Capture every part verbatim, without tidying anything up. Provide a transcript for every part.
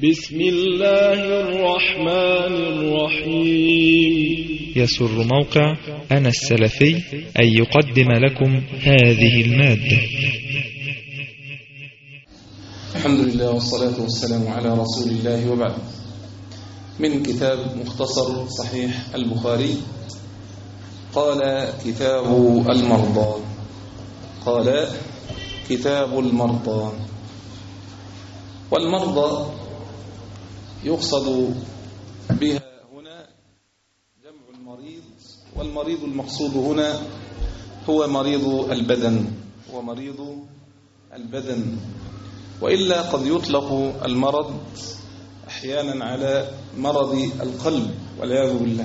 بسم الله الرحمن الرحيم. يسر موقع أنا السلفي أن يقدم لكم هذه المادة. الحمد لله والصلاة والسلام على رسول الله وبعد. من كتاب مختصر صحيح البخاري. قال كتاب المرضى قال كتاب المرضى والمرضى يقصد بها هنا جمع المريض، والمريض المقصود هنا هو مريض البدن ومريض البدن وإلا قد يطلق المرض أحيانا على مرض القلب والعياذ بالله،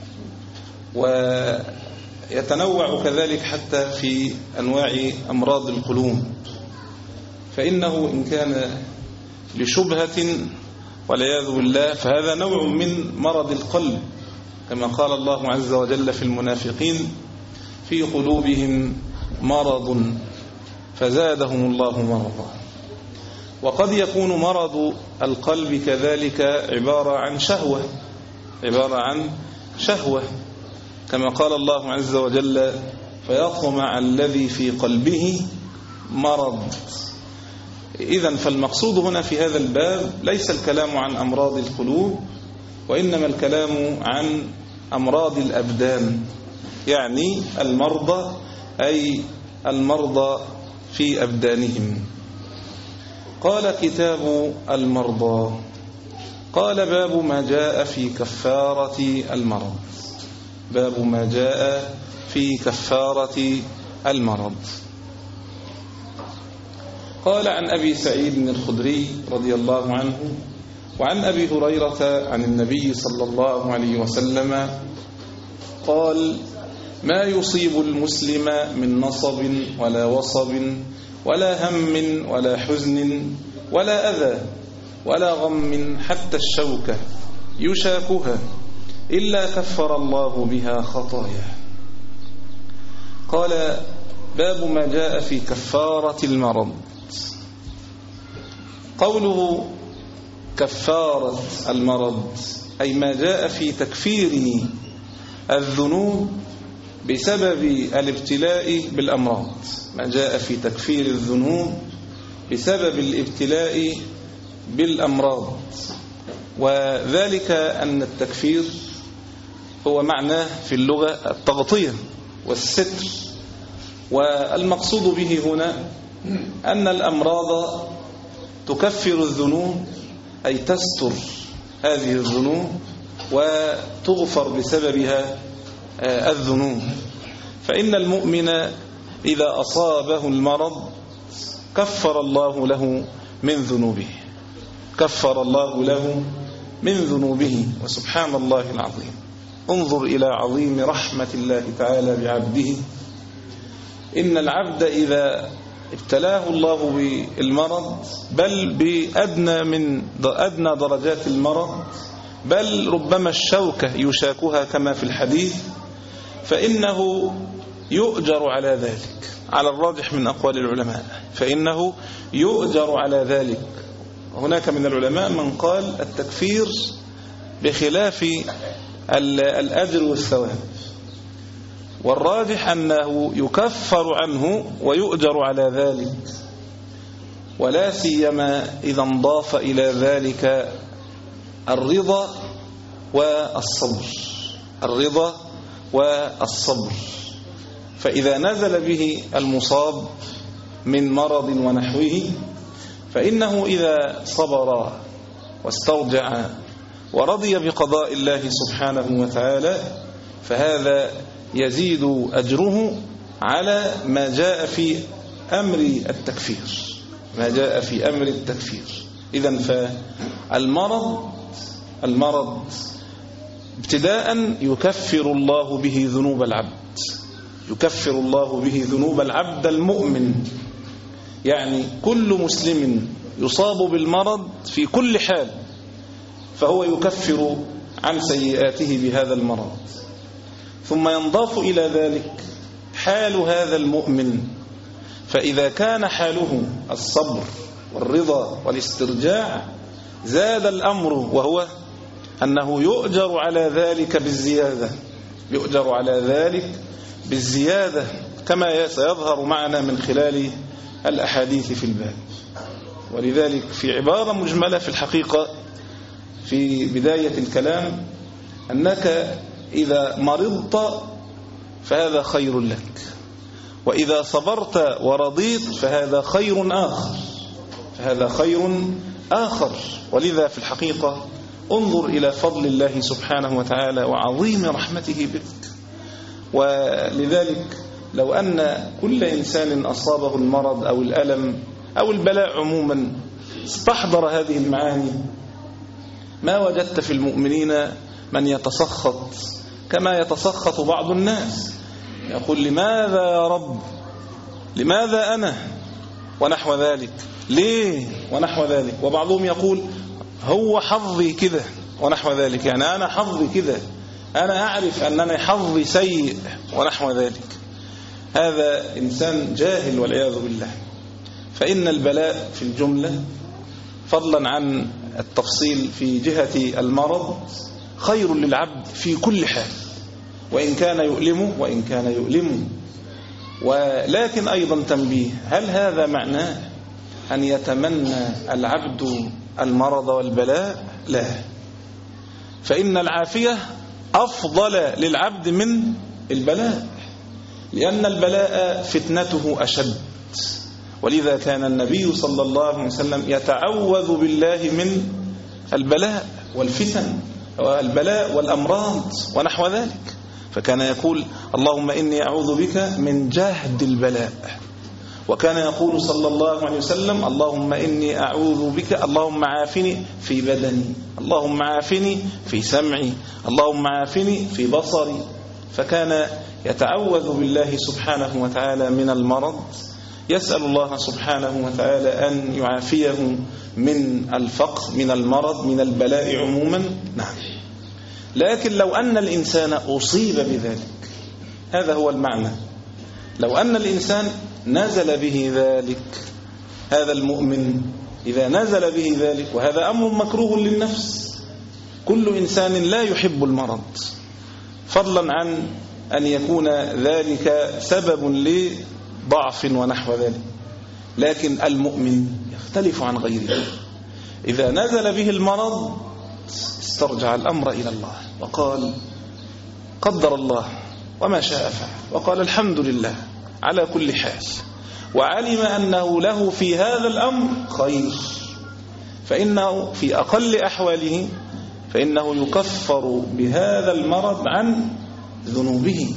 ويتنوع كذلك حتى في أنواع أمراض القلوب، فإنه إن كان لشبهة والعياذ بالله فهذا نوع من مرض القلب، كما قال الله عز وجل في المنافقين: في قلوبهم مرض فزادهم الله مرضا. وقد يكون مرض القلب كذلك عبارة عن شهوة عبارة عن شهوة كما قال الله عز وجل: فيطمع الذي في قلبه مرض. إذن فالمقصود هنا في هذا الباب ليس الكلام عن أمراض القلوب، وإنما الكلام عن أمراض الأبدان، يعني المرضى أي المرضى في أبدانهم. قال كتاب المرضى قال باب ما جاء في كفارة المرض باب ما جاء في كفارة المرض. قال عن أبي سعيد الخدري رضي الله عنه وعن أبي هريرة عن النبي صلى الله عليه وسلم قال: ما يصيب المسلم من نصب ولا وصب ولا هم ولا حزن ولا أذى ولا غم حتى الشوكة يشاكها إلا كفر الله بها خطاياه. قال: باب ما جاء في كفارة المرض. قوله كفارة المرض أي ما جاء في تكفير الذنوب بسبب الابتلاء بالأمراض ما جاء في تكفير الذنوب بسبب الابتلاء بالأمراض. وذلك أن التكفير هو معناه في اللغة التغطية والستر، والمقصود به هنا أن الأمراض تكفر الذنوب أي تستر هذه الذنوب وتغفر بسببها الذنوب. فإن المؤمن إذا أصابه المرض كفر الله له من ذنوبه كفر الله له من ذنوبه وسبحان الله العظيم. انظر إلى عظيم رحمة الله تعالى بعبده. إن العبد إذا ابتلاه الله بالمرض، بل بأدنى من أدنى درجات المرض، بل ربما الشوكة يشاكها كما في الحديث، فإنه يؤجر على ذلك على الراجح من أقوال العلماء، فإنه يؤجر على ذلك. هناك من العلماء من قال التكفير بخلاف الأجر والثواب، والراجح أنه يكفر عنه ويؤجر على ذلك، ولا سيما إذا انضاف إلى ذلك الرضا والصبر الرضا والصبر. فإذا نزل به المصاب من مرض ونحوه فإنه إذا صبر واسترجع ورضي بقضاء الله سبحانه وتعالى فهذا يزيد أجره على ما جاء في أمر التكفير ما جاء في أمر التكفير. إذن فالمرض المرض ابتداء يكفر الله به ذنوب العبد يكفر الله به ذنوب العبد المؤمن، يعني كل مسلم يصاب بالمرض في كل حال فهو يكفر عن سيئاته بهذا المرض. ثم ينضاف إلى ذلك حال هذا المؤمن، فإذا كان حاله الصبر والرضا والاسترجاع زاد الأمر، وهو أنه يؤجر على ذلك بالزيادة، يؤجر على ذلك بالزيادة كما سيظهر معنا من خلال الأحاديث في الباب. ولذلك في عبارة مجملة في الحقيقة في بداية الكلام أنك إذا مرضت فهذا خير لك، وإذا صبرت ورضيت فهذا خير آخر، فهذا خير آخر. ولذا في الحقيقة انظر إلى فضل الله سبحانه وتعالى وعظيم رحمته بك. ولذلك لو أن كل إنسان أصابه المرض أو الألم أو البلاء عموما استحضر هذه المعاني ما وجدت في المؤمنين من يتسخط كما يتسخط بعض الناس، يقول لماذا يا رب، لماذا أنا، ونحو ذلك، ليه ونحو ذلك. وبعضهم يقول هو حظي كده ونحو ذلك، يعني أنا حظي كده، أنا أعرف أنني حظي سيء ونحو ذلك. هذا إنسان جاهل والعياذ بالله. فإن البلاء في الجملة فضلا عن التفصيل في جهة المرض خير للعبد في كل حال، وإن كان يؤلمه وإن كان يؤلمه. ولكن أيضا تنبيه، هل هذا معناه أن يتمنى العبد المرض والبلاء؟ لا، فإن العافية أفضل للعبد من البلاء، لأن البلاء فتنته أشد. ولذا كان النبي صلى الله عليه وسلم يتعوذ بالله من البلاء والفتن والبلاء والأمراض ونحو ذلك، فكان يقول اللهم إني أعوذ بك من جهد البلاء. وكان يقول صلى الله عليه وسلم اللهم إني أعوذ بك، اللهم عافني في بدني، اللهم عافني في سمعي، اللهم عافني في بصري. فكان يتعوذ بالله سبحانه وتعالى من المرض، يسأل الله سبحانه وتعالى أن يعافيه من الفقر، من المرض، من البلاء عموما. نعم، لكن لو أن الإنسان أصيب بذلك، هذا هو المعنى، لو أن الإنسان نزل به ذلك، هذا المؤمن إذا نزل به ذلك، وهذا أمر مكروه للنفس، كل إنسان لا يحب المرض، فضلا عن أن يكون ذلك سبب لضعف ونحو ذلك. لكن المؤمن يختلف عن غيره، إذا نزل به المرض استرجع الأمر إلى الله وقال قدر الله وما شاء فعل، وقال الحمد لله على كل حال، وعلم أنه له في هذا الأمر خير، فإنه في أقل أحواله فإنه يكفر بهذا المرض عن ذنوبه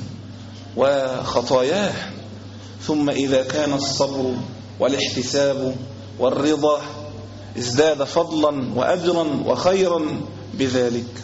وخطاياه. ثم إذا كان الصبر والاحتساب والرضا ازداد فضلا وأجرا وخيرا بذلك.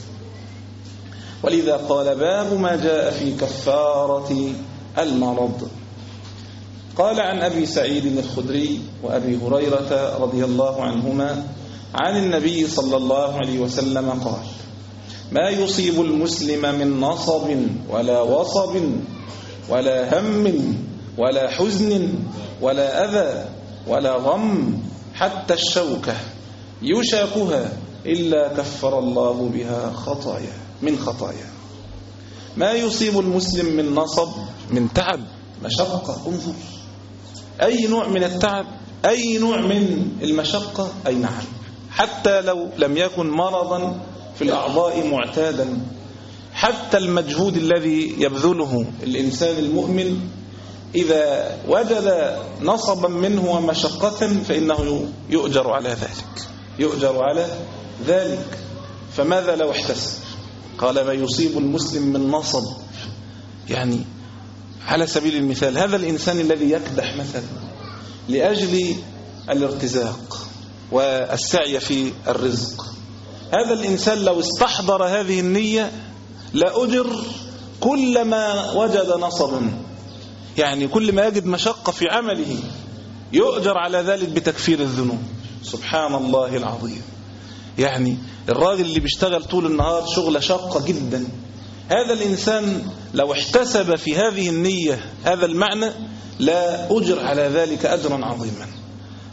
ولذا قال باب ما جاء في كفارة المرض. قال عن أبي سعيد الخدري وأبي هريرة رضي الله عنهما عن النبي صلى الله عليه وسلم قال ما يصيب المسلم من نصب ولا وصب ولا هم ولا حزن ولا أذى ولا غم حتى الشوكة يشاكها إلا كفر الله بها خطايا من خطايا. ما يصيب المسلم من نصب، من تعب، مشقة، انظر أي نوع من التعب، أي نوع من المشقة، أي نعم، حتى لو لم يكن مرضا في الأعضاء معتادا، حتى المجهود الذي يبذله الإنسان المؤمن إذا وجد نصبا منه ومشقة فإنه يؤجر على ذلك، يؤجر على ذلك. فماذا لو احتسب؟ قال ما يصيب المسلم من نصب، يعني على سبيل المثال هذا الإنسان الذي يكدح مثلا لأجل الارتزاق والسعي في الرزق، هذا الإنسان لو استحضر هذه النية لأجر كلما وجد نصبا، يعني كل ما يجد مشقة في عمله يؤجر على ذلك بتكفير الذنوب. سبحان الله العظيم. يعني الراجل اللي بيشتغل طول النهار شغلة شاقة جدا، هذا الإنسان لو احتسب في هذه النية هذا المعنى لا أجر على ذلك أجرا عظيما.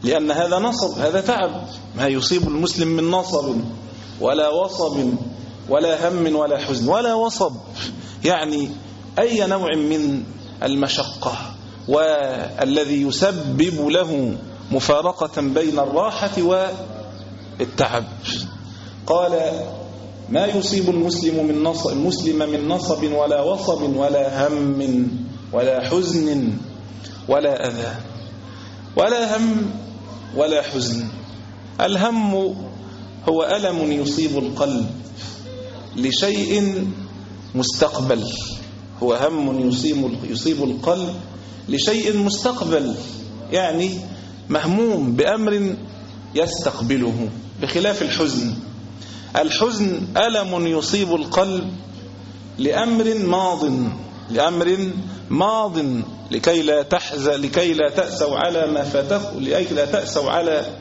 لأن هذا نصب، هذا تعب. ما يصيب المسلم من نصب ولا وصب ولا هم ولا حزن ولا وصب، يعني أي نوع من المشقة والذي يسبب له مفارقة بين الراحة والتعب. قال ما يصيب المسلم من نصب المسلم من نصب ولا وصب ولا هم ولا حزن ولا أذى. ولا هم ولا حزن. الهم هو ألم يصيب القلب لشيء مستقبل، هو هم يصيب يصيب القلب لشيء مستقبل، يعني مهموم بأمر يستقبله، بخلاف الحزن. الحزن ألم يصيب القلب لأمر ماض لأمر ماض لكي لا تحزن لكي لا تأسوا على ما فاتكم لكي لا تأسوا على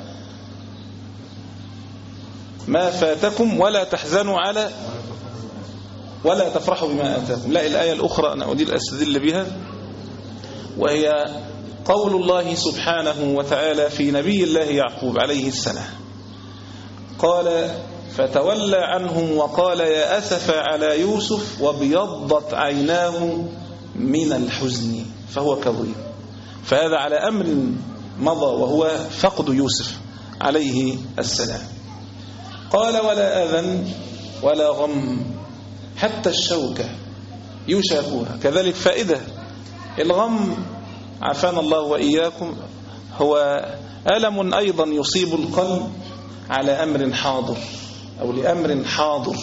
ما فاتكم ولا تحزنوا على ولا تفرحوا بما آتاكم. لا، الآية الأخرى أنا أريد أستدل بها، وهي قول الله سبحانه وتعالى في نبي الله يعقوب عليه السلام، قال فتولى عنهم وقال يا أسف على يوسف وابيضت عيناه من الحزن فهو كظيم. فهذا على أمر مضى وهو فقد يوسف عليه السلام. قال ولا أذى ولا غم حتى الشوكة يشاكوها. كذلك فائدة الغم عافانا الله وإياكم هو ألم أيضا يصيب القلب على أمر حاضر أو لأمر حاضر.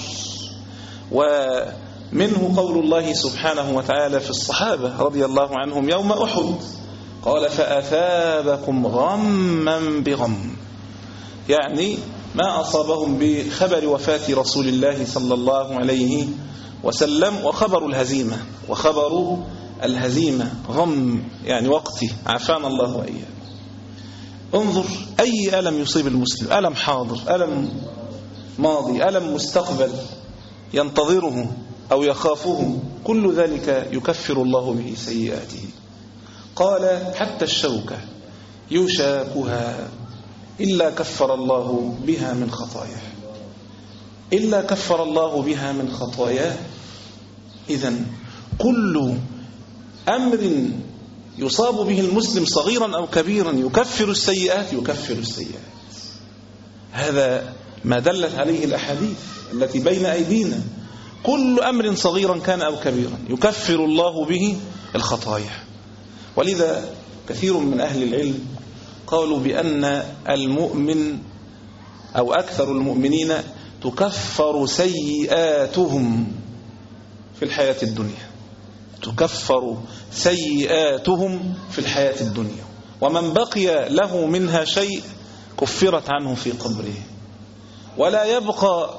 ومنه قول الله سبحانه وتعالى في الصحابة رضي الله عنهم يوم أحد، قال فأثابكم غما بغم، يعني ما أصابهم بخبر وفاة رسول الله صلى الله عليه وسلم وخبر الهزيمة وخبر الهزيمة غم، يعني وقتي عافانا الله وإياه. انظر أي ألم يصيب المسلم، ألم حاضر، ألم ماضي، ألم مستقبل ينتظره أو يخافه، كل ذلك يكفر الله به سيئاته. قال حتى الشوكة يشاكها إلا كفر الله بها من خطاياه، إلا كفر الله بها من خطاياه. إذن كل أمر يصاب به المسلم صغيرا أو كبيرا يكفر السيئات يكفر السيئات. هذا ما دلت عليه الأحاديث التي بين أيدينا. كل أمر صغيرا كان أو كبيرا يكفر الله به الخطايا. ولذا كثير من أهل العلم قالوا بأن المؤمن أو أكثر المؤمنين تكفر سيئاتهم في الحياة الدنيا، تكفر سيئاتهم في الحياة الدنيا، ومن بقي له منها شيء كفرت عنه في قبره، ولا يبقى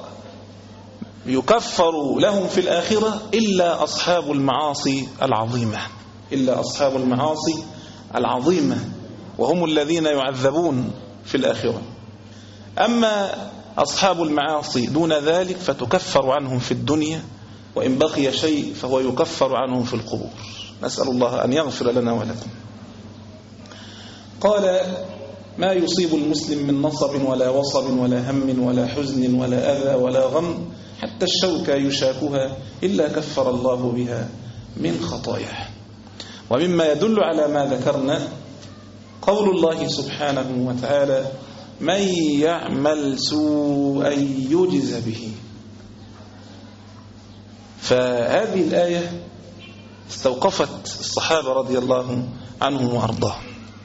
يكفر لهم في الآخرة إلا أصحاب المعاصي العظيمة، إلا أصحاب المعاصي العظيمة، وهم الذين يعذبون في الآخرة. أما أصحاب المعاصي دون ذلك فتكفر عنهم في الدنيا، وإن بقي شيء فهو يكفر عنهم في القبور. نسأل الله أن يغفر لنا ولكم. قال ما يصيب المسلم من نصب ولا وصب ولا هم ولا حزن ولا أذى ولا غم حتى الشوكة يشاكها إلا كفر الله بها من خطاياه. ومما يدل على ما ذكرنا قول الله سبحانه وتعالى من يعمل سوءا يجز به. فهذه الآية استوقفت الصحابة رضي الله عنهم وأرضاهم.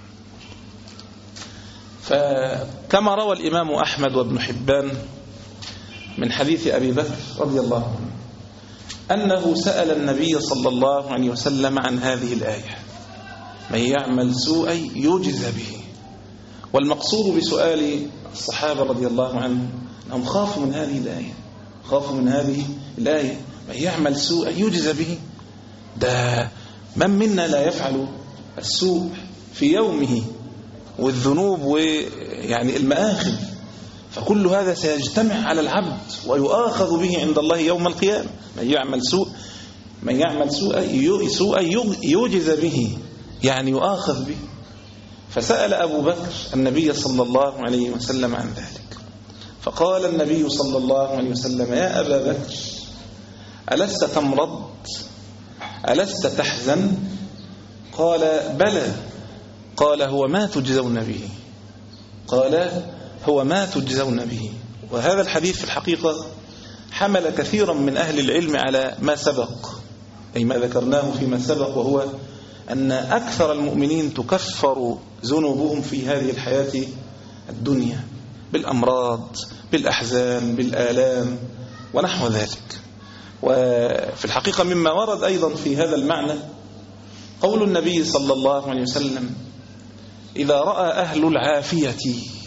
فكما روى الإمام أحمد وابن حبان من حديث أبي بكر رضي الله عنه أنه سأل النبي صلى الله عليه وسلم عن هذه الآية من يعمل سوءا يجز به. والمقصود بسؤال الصحابة رضي الله عنهم أنهم خافوا من هذه الآية، خافوا من هذه الآية من يعمل سوءا يجز به. ده من منا لا يفعل السوء في يومه والذنوب ويعني المآخذ، فكل هذا سيجتمع على العبد ويؤاخذ به عند الله يوم القيامة. من يعمل سوء من يعمل سوءا سوءا يجز به، يعني يؤاخذ به. فسأل أبو بكر النبي صلى الله عليه وسلم عن ذلك، فقال النبي صلى الله عليه وسلم: يا أبا بكر، ألست تمرض؟ ألست تحزن؟ قال: بلى. قال: هو ما تجزون به. قال: هو ما تجزون به. وهذا الحديث في الحقيقة حمل كثيرا من أهل العلم على ما سبق، أي ما ذكرناه فيما سبق، وهو أن أكثر المؤمنين تكفر ذنوبهم في هذه الحياة الدنيا بالأمراض، بالأحزان، بالآلام ونحو ذلك. وفي الحقيقة مما ورد أيضا في هذا المعنى قول النبي صلى الله عليه وسلم: إذا رأى أهل العافية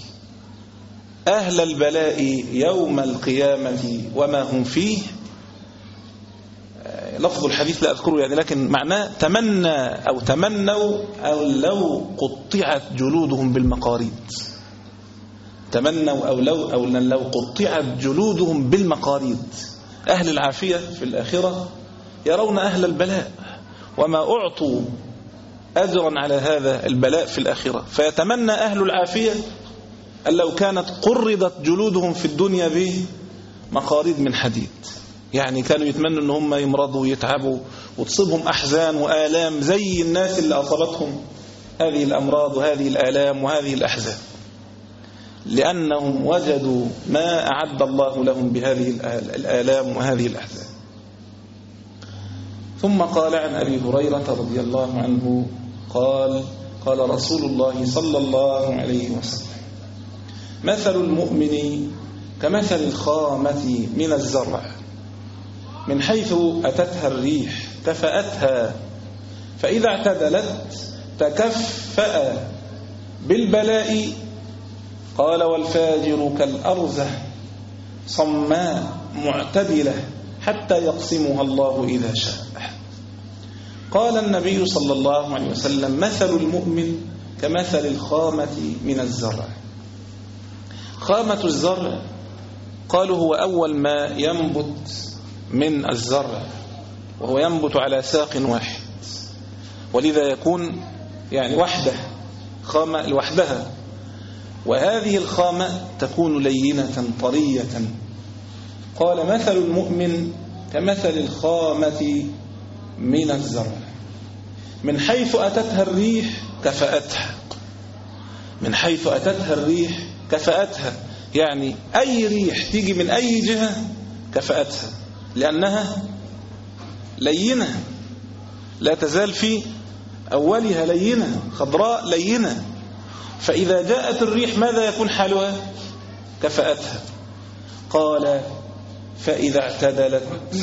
أهل البلاء يوم القيامة وما هم فيه، لفظ الحديث لا أذكره يعني، لكن معناه تمنى أو تمنوا أو لو قطعت جلودهم بالمقاريض. تمنوا أو لو أو لو قطعت جلودهم بالمقاريض. أهل العافية في الآخرة يرون أهل البلاء وما أعطوا أجرا على هذا البلاء في الآخرة، فيتمنى أهل العافية أن لو كانت قرضت جلودهم في الدنيا بمقاريض من حديد. يعني كانوا يتمنوا أن هم يمرضوا ويتعبوا وتصيبهم أحزان وآلام زي الناس اللي أصابتهم هذه الأمراض وهذه الآلام وهذه الأحزان، لأنهم وجدوا ما أعد الله لهم بهذه الآلام وهذه الأحزان. ثم قال عن أبي هريرة رضي الله عنه قال: قال رسول الله صلى الله عليه وسلم: مثل المؤمن كمثل الخامة من الزرع، من حيث أتتها الريح كفأتها، فإذا اعتدلت تكفأ بالبلاء. قال: والفاجر كالأرزة صماء معتدلة حتى يقسمها الله إذا شاء. قال النبي صلى الله عليه وسلم: مثل المؤمن كمثل الخامة من الزرع. خامة الزرع قالوا هو أول ما ينبت من الزرع، وهو ينبت على ساق واحد، ولذا يكون يعني وحده، خامة لوحدها، وهذه الخامة تكون لينة طرية. قال: مثل المؤمن كمثل الخامة من الزرع، من حيث أتتها الريح كفأتها. من حيث أتتها الريح كفأتها، يعني أي ريح تيجي من أي جهة كفأتها، لأنها لينة، لا تزال في أولها لينة خضراء لينة. فإذا جاءت الريح ماذا يكون حالها؟ كفأتها. قال: فإذا اعتدلت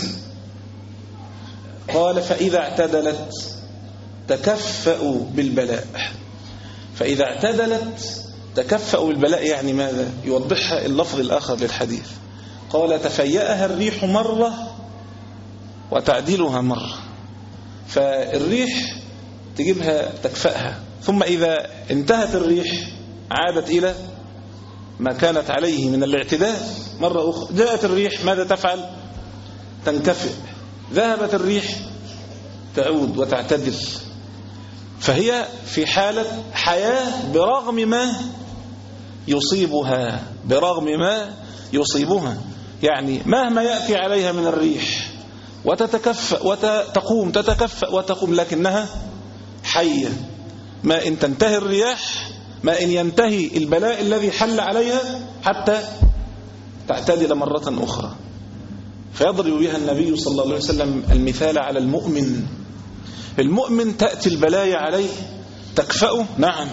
قال فإذا اعتدلت تكفأ بالبلاء. فإذا اعتدلت تكفأ بالبلاء يعني ماذا؟ يوضحها اللفظ الآخر للحديث. قال: تفيأها الريح مرة وتعدلها مرة. فالريح تجيبها تكفأها، ثم إذا انتهت الريح عادت إلى ما كانت عليه من الاعتدال مرة أخرى. جاءت الريح ماذا تفعل؟ تنكفئ. ذهبت الريح تعود وتعتدل. فهي في حالة حياة برغم ما يصيبها، برغم ما يصيبها، يعني مهما يأتي عليها من الريح وتتكفأ وتقوم، تتكفأ وتقوم، لكنها حية. ما إن تنتهي الرياح، ما إن ينتهي البلاء الذي حل عليها حتى تعتدل مرة أخرى. فيضرب بها النبي صلى الله عليه وسلم المثال على المؤمن. المؤمن تأتي البلايا عليه تكفأه، نعم،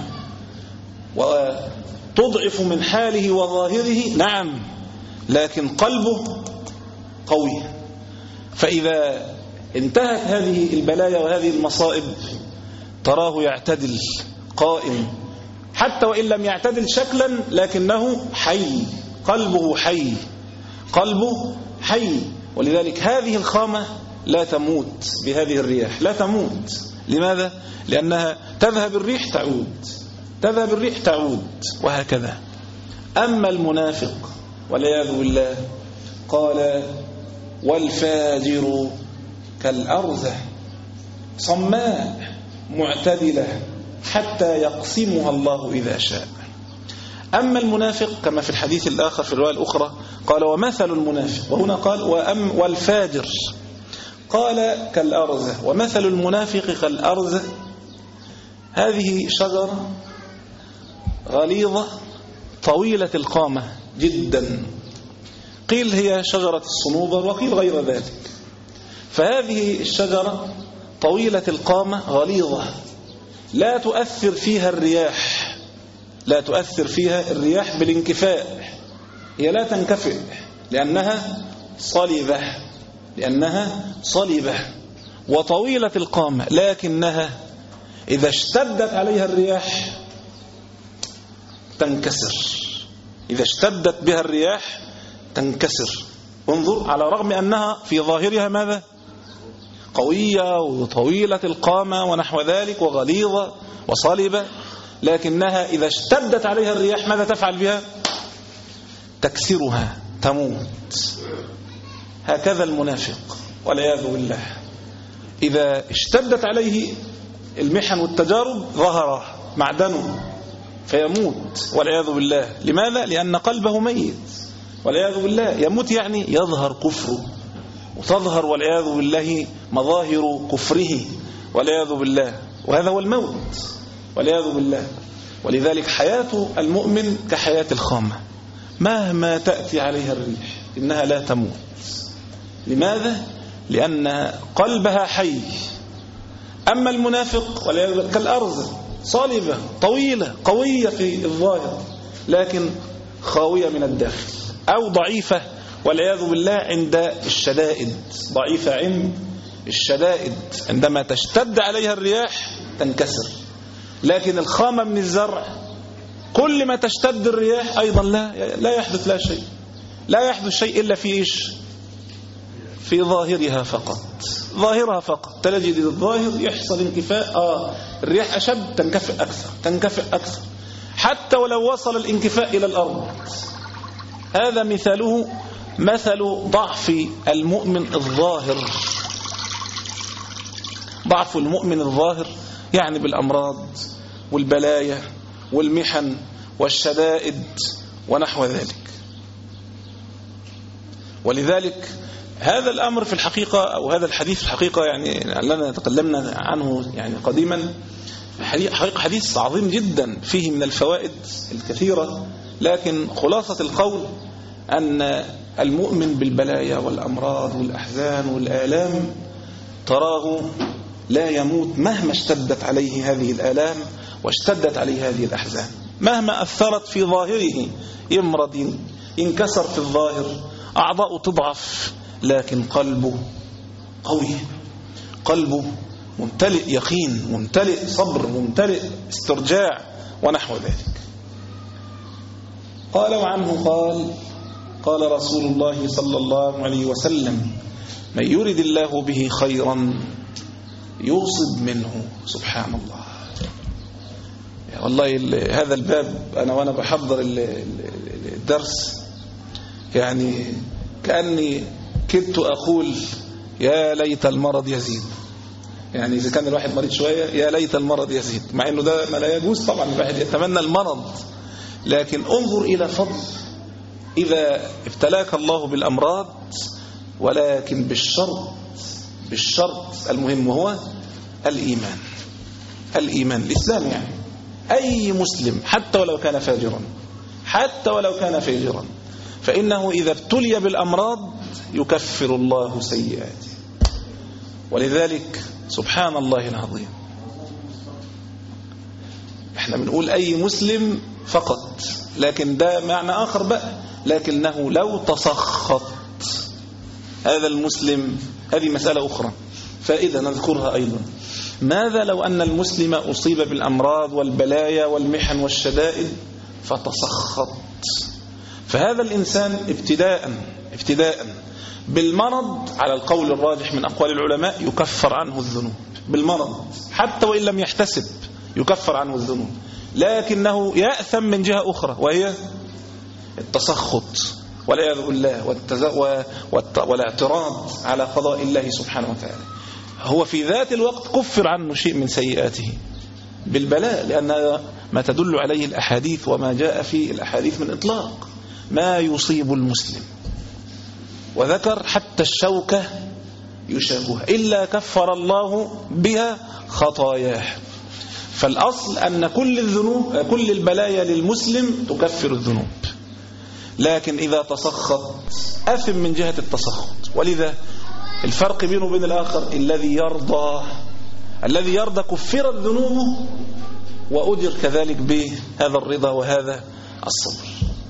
وتضعف من حاله وظاهره، نعم، لكن قلبه قوي. فإذا انتهت هذه البلايا وهذه المصائب تراه يعتدل قائم، حتى وإن لم يعتدل شكلا لكنه حي، قلبه حي، قلبه حي. ولذلك هذه الخامة لا تموت بهذه الرياح، لا تموت. لماذا؟ لأنها تذهب الريح تعود، تذهب الريح تعود، وهكذا. أما المنافق والعياذ بالله قال: والفاجر كالأرزة صماء معتدلة حتى يقسمها الله إذا شاء. أما المنافق كما في الحديث الآخر في الرواية الأخرى قال ومثل المنافق، وهنا قال وأم والفاجر قال كالأرزة، ومثل المنافق كالأرزة. هذه شجرة غليظة طويلة القامة جدا، قيل هي شجرة الصنوبر وقيل غير ذلك. فهذه الشجرة طويلة القامة غليظة لا تؤثر فيها الرياح، لا تؤثر فيها الرياح بالانكفاء، هي لا تنكفئ لأنها صلبة، لأنها صلبة وطويلة القامة، لكنها إذا اشتدت عليها الرياح تنكسر، إذا اشتدت بها الرياح تنكسر. انظر، على رغم أنها في ظاهرها ماذا؟ قوية وطويلة القامة ونحو ذلك وغليظة وصلبة، لكنها إذا اشتدت عليها الرياح ماذا تفعل بها؟ تكسرها، تموت. هكذا المنافق والعياذ بالله، إذا اشتدت عليه المحن والتجارب ظهر معدنه فيموت والعياذ بالله. لماذا؟ لأن قلبه ميت والعياذ بالله. يموت يعني يظهر كفره وتظهر والعياذ بالله مظاهر كفره والعياذ بالله، وهذا هو الموت والعياذ بالله. ولذلك حياة المؤمن كحياة الخامة، مهما تأتي عليها الريح إنها لا تموت. لماذا؟ لأن قلبها حي. أما المنافق والعياذ بالله كالأرز، صلبة طويلة قوية في الظاهر لكن خاوية من الداخل، أو ضعيفة والعياذ بالله عند الشدائد، ضعيفة عند الشدائد، عندما تشتد عليها الرياح تنكسر. لكن الخامة من الزرع كل ما تشتد الرياح أيضا لا لا يحدث لا شيء، لا يحدث شيء إلا في إيش؟ في ظاهرها فقط، ظاهرها فقط. تجد الظاهر يحصل انكفاء، آه الرياح أشد تنكفئ أكثر، تنكفئ أكثر، حتى ولو وصل الانكفاء إلى الأرض. هذا مثاله مثل ضعف المؤمن الظاهر. ضعف المؤمن الظاهر يعني بالأمراض والبلايا والمحن والشدائد ونحو ذلك. ولذلك هذا الأمر في الحقيقة، أو هذا الحديث في الحقيقة يعني لنا تكلمنا عنه يعني قديما، حقيقة حديث عظيم جدا فيه من الفوائد الكثيرة، لكن خلاصة القول أن المؤمن بالبلايا والأمراض والأحزان والآلام تراه لا يموت مهما اشتدت عليه هذه الآلام واشتدت عليه هذه الأحزان، مهما أثرت في ظاهره، يمرض، ينكسر في الظاهر، أعضاء تضعف، لكن قلبه قوي، قلبه ممتلئ يقين، ممتلئ صبر، ممتلئ استرجاع ونحو ذلك. قال وعنه قال قال رسول الله صلى الله عليه وسلم: من يرد الله به خيرا يوصب منه. سبحان الله. والله هذا الباب أنا وأنا بحضر الدرس يعني كأني كدت أقول يا ليت المرض يزيد. يعني إذا كان الواحد مريض شوية يا ليت المرض يزيد، مع أنه ده ما لا يجوز طبعا، الواحد يتمنى المرض، لكن انظر إلى فضل إذا ابتلاك الله بالأمراض، ولكن بالشرط بالشرط المهم هو الإيمان. الإيمان الإسلام يعني أي مسلم حتى ولو كان فاجرا، حتى ولو كان فاجرا، فإنه إذا ابتلي بالأمراض يكفر الله سيئاته. ولذلك سبحان الله العظيم، احنا بنقول أي مسلم فقط، لكن ده معنى آخر بقى، لكنه لو تسخط هذا المسلم، هذه مسألة أخرى، فإذا نذكرها أيضا. ماذا لو أن المسلم أصيب بالأمراض والبلايا والمحن والشدائد فتسخط؟ فهذا الإنسان ابتداء ابتداء بالمرض على القول الراجح من أقوال العلماء يكفر عنه الذنوب بالمرض، حتى وإن لم يحتسب يكفر عنه الذنوب، لكنه يأثم من جهة أخرى وهي التسخط والعياذ بالله والاعتراض على قضاء الله سبحانه وتعالى. هو في ذات الوقت كفر عنه شيء من سيئاته، بالبلاء، لأن ما تدل عليه الأحاديث وما جاء في الأحاديث من إطلاق ما يصيب المسلم، وذكر حتى الشوكة يشاكها إلا كفر الله بها خطاياه. فالأصل أن كل الذنوب كل البلايا للمسلم تكفر الذنوب، لكن إذا تسخط أثم من جهة التسخط. ولذا الفرق بينه وبين الآخر الذي يرضى الذي يرضى كفرت ذنوبه وأجر كذلك بهذا الرضا وهذا الصبر.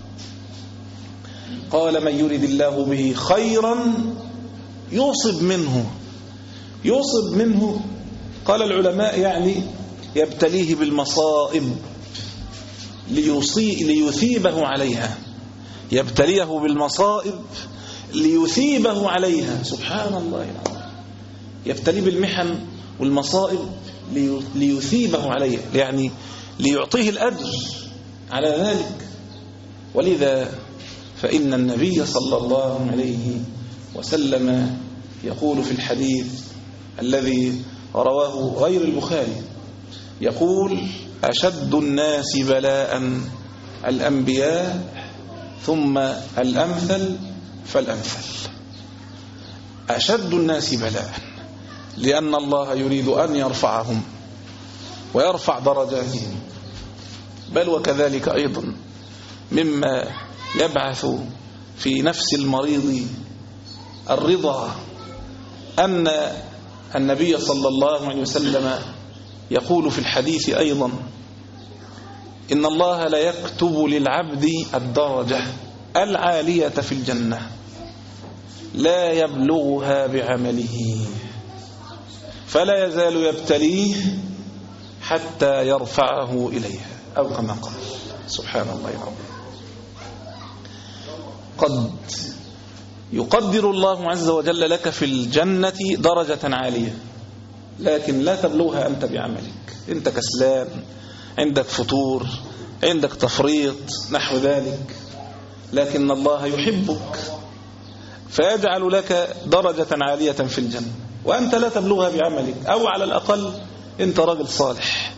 قال من يريد الله به خيرا يصب منه يصب منه قال العلماء يعني يبتليه بالمصائب ليثيبه عليها، يبتليه بالمصائب ليثيبه عليها. سبحان الله العظيم، يبتليه بالمحن والمصائب ليثيبه عليها، يعني ليعطيه الأجر على ذلك. ولذا فإن النبي صلى الله عليه وسلم يقول في الحديث الذي رواه غير البخاري، يقول أشد الناس بلاء الأنبياء ثم الأمثل فالأمثل. أشد الناس بلاء لأن الله يريد أن يرفعهم ويرفع درجاتهم، بل وكذلك أيضا مما يبعث في نفس المريض الرضا أن النبي صلى الله عليه وسلم يقول في الحديث أيضا إن الله لا يكتب للعبد الدرجة العالية في الجنة لا يبلغها بعمله فلا يزال يبتليه حتى يرفعه إليها، أو كما قال. سبحان الله العظيم. قد يقدر الله عز وجل لك في الجنة درجة عالية، لكن لا تبلغها أنت بعملك، أنت كسلان، عندك فتور، عندك تفريط نحو ذلك، لكن الله يحبك فيجعل لك درجة عالية في الجنة وأنت لا تبلغها بعملك، أو على الأقل أنت رجل صالح،